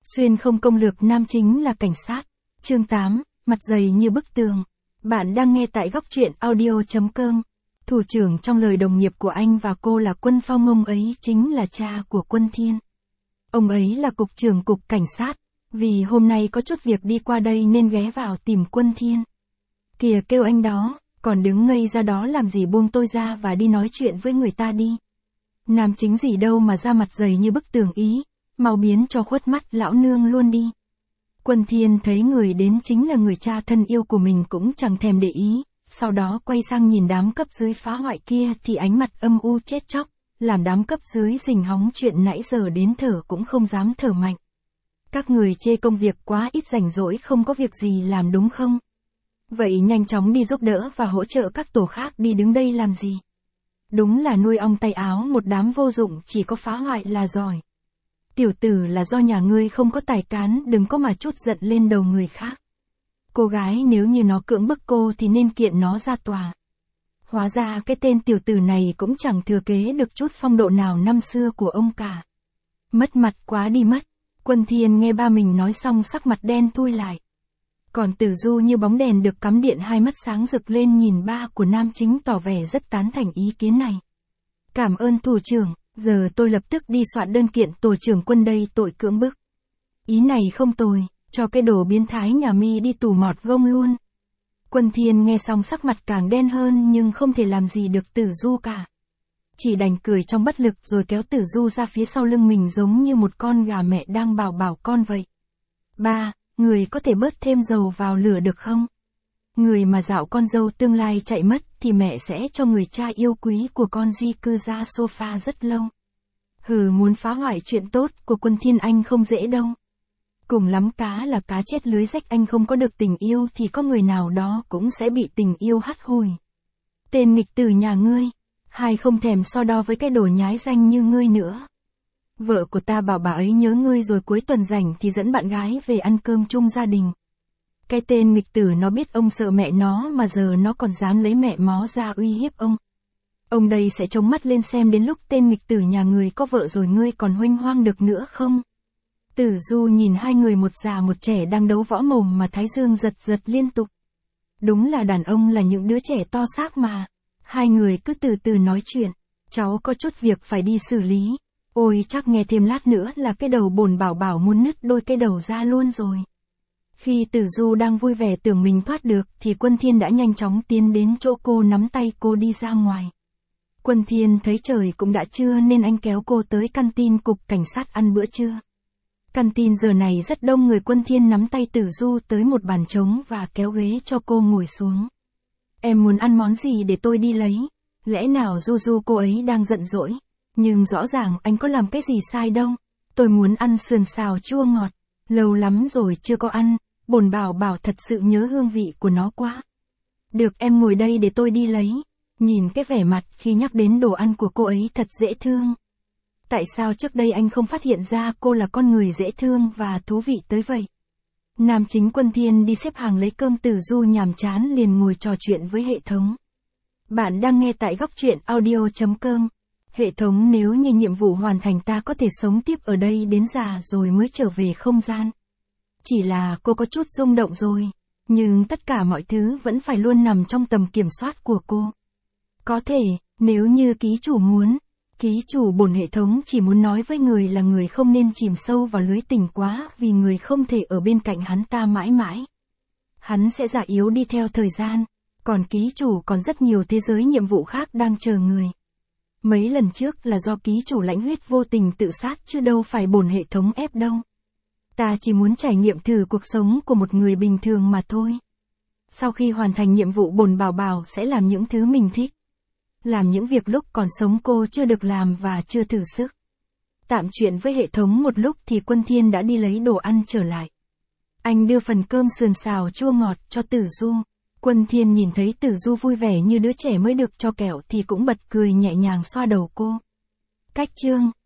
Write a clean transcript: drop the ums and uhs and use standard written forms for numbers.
Xuyên không công lược nam chính là cảnh sát. Chương 8, mặt dày như bức tường. Bạn đang nghe tại góc truyện audio.com. Thủ trưởng trong lời đồng nghiệp của anh và cô là Quân Phong, ông ấy chính là cha của Quân Thiên. Ông ấy là cục trưởng cục cảnh sát, vì hôm nay có chút việc đi qua đây nên ghé vào tìm Quân Thiên. Kìa kêu anh đó, còn đứng ngây ra đó làm gì, buông tôi ra và đi nói chuyện với người ta đi. Nam chính gì đâu mà ra mặt dày như bức tường ý, mau biến cho khuất mắt lão nương luôn đi. Quân Thiên thấy người đến chính là người cha thân yêu của mình cũng chẳng thèm để ý, sau đó quay sang nhìn đám cấp dưới phá hoại kia thì ánh mặt âm u chết chóc, làm đám cấp dưới rình hóng chuyện nãy giờ đến thở cũng không dám thở mạnh. Các người chê công việc quá ít, rảnh rỗi không có việc gì làm đúng không? Vậy nhanh chóng đi giúp đỡ và hỗ trợ các tổ khác đi, đứng đây làm gì? Đúng là nuôi ong tay áo, một đám vô dụng, chỉ có phá hoại là giỏi. Tiểu tử, là do nhà ngươi không có tài cán, đừng có mà trút giận lên đầu người khác. Cô gái nếu như nó cưỡng bức cô thì nên kiện nó ra tòa. Hóa ra cái tên tiểu tử này cũng chẳng thừa kế được chút phong độ nào năm xưa của ông cả. Mất mặt quá đi mất. Quân Thiên nghe ba mình nói xong sắc mặt đen thui lại. Còn Tử Du như bóng đèn được cắm điện, hai mắt sáng rực lên nhìn ba của nam chính, tỏ vẻ rất tán thành ý kiến này. Cảm ơn thủ trưởng, giờ tôi lập tức đi soạn đơn kiện tổ trưởng Quân đây, tội cưỡng bức. Ý này không tồi, cho cái đồ biến thái nhà mi đi tù mọt gông luôn. Quân Thiên nghe xong sắc mặt càng đen hơn nhưng không thể làm gì được Tử Du cả. Chỉ đành cười trong bất lực rồi kéo Tử Du ra phía sau lưng mình giống như một con gà mẹ đang bảo con vậy. Ba, người có thể bớt thêm dầu vào lửa được không? Người mà dạo con dâu tương lai chạy mất thì mẹ sẽ cho người cha yêu quý của con di cư ra sofa rất lâu. Hừ, muốn phá hoại chuyện tốt của Quân Thiên anh không dễ đâu. Cùng lắm cá là cá chết lưới rách, anh không có được tình yêu thì có người nào đó cũng sẽ bị tình yêu hắt hủi. Tên nghịch tử nhà ngươi, hai không thèm so đo với cái đồ nhái danh như ngươi nữa. Vợ của ta bảo bà ấy nhớ ngươi rồi cuối tuần rảnh thì dẫn bạn gái về ăn cơm chung gia đình. Cái tên nghịch tử, nó biết ông sợ mẹ nó mà giờ nó còn dám lấy mẹ mó ra uy hiếp ông. Ông đây sẽ chống mắt lên xem đến lúc tên nghịch tử nhà người có vợ rồi ngươi còn huênh hoang được nữa không? Tử Du nhìn hai người một già một trẻ đang đấu võ mồm mà thái dương giật liên tục. Đúng là đàn ông là những đứa trẻ to xác mà. Hai người cứ từ từ nói chuyện. Cháu có chút việc phải đi xử lý. Ôi chắc nghe thêm lát nữa là cái đầu bồn bảo muốn nứt đôi cái đầu ra luôn rồi. Khi Tử Du đang vui vẻ tưởng mình thoát được thì Quân Thiên đã nhanh chóng tiến đến chỗ cô, nắm tay cô đi ra ngoài. Quân Thiên thấy trời cũng đã trưa nên anh kéo cô tới căn tin cục cảnh sát ăn bữa trưa. Căn tin giờ này rất đông người. Quân Thiên nắm tay Tử Du tới một bàn trống và kéo ghế cho cô ngồi xuống. Em muốn ăn món gì để tôi đi lấy? Lẽ nào Du cô ấy đang giận dỗi? Nhưng rõ ràng anh có làm cái gì sai đâu. Tôi muốn ăn sườn xào chua ngọt. Lâu lắm rồi chưa có ăn, bồn bảo thật sự nhớ hương vị của nó quá. Được, em ngồi đây để tôi đi lấy. Nhìn cái vẻ mặt khi nhắc đến đồ ăn của cô ấy thật dễ thương. Tại sao trước đây anh không phát hiện ra cô là con người dễ thương và thú vị tới vậy? Nam chính Quân Thiên đi xếp hàng lấy cơm, Tử Du nhàm chán liền ngồi trò chuyện với hệ thống. Bạn đang nghe tại góc truyện audio.com. Hệ thống, nếu như nhiệm vụ hoàn thành ta có thể sống tiếp ở đây đến già rồi mới trở về không gian. Chỉ là cô có chút rung động rồi, nhưng tất cả mọi thứ vẫn phải luôn nằm trong tầm kiểm soát của cô. Có thể, nếu như ký chủ muốn. Ký chủ bổn hệ thống chỉ muốn nói với người là người không nên chìm sâu vào lưới tình quá, vì người không thể ở bên cạnh hắn ta mãi mãi. Hắn sẽ già yếu đi theo thời gian, còn ký chủ còn rất nhiều thế giới nhiệm vụ khác đang chờ người. Mấy lần trước là do ký chủ lãnh huyết vô tình tự sát chứ đâu phải bổn hệ thống ép đâu. Ta chỉ muốn trải nghiệm thử cuộc sống của một người bình thường mà thôi. Sau khi hoàn thành nhiệm vụ, bổn bảo sẽ làm những thứ mình thích. Làm những việc lúc còn sống cô chưa được làm và chưa thử sức. Tạm chuyện với hệ thống một lúc thì Quân Thiên đã đi lấy đồ ăn trở lại. Anh đưa phần cơm sườn xào chua ngọt cho Tử Du. Quân Thiên nhìn thấy Tử Du vui vẻ như đứa trẻ mới được cho kẹo thì cũng bật cười nhẹ nhàng xoa đầu cô. Cách chương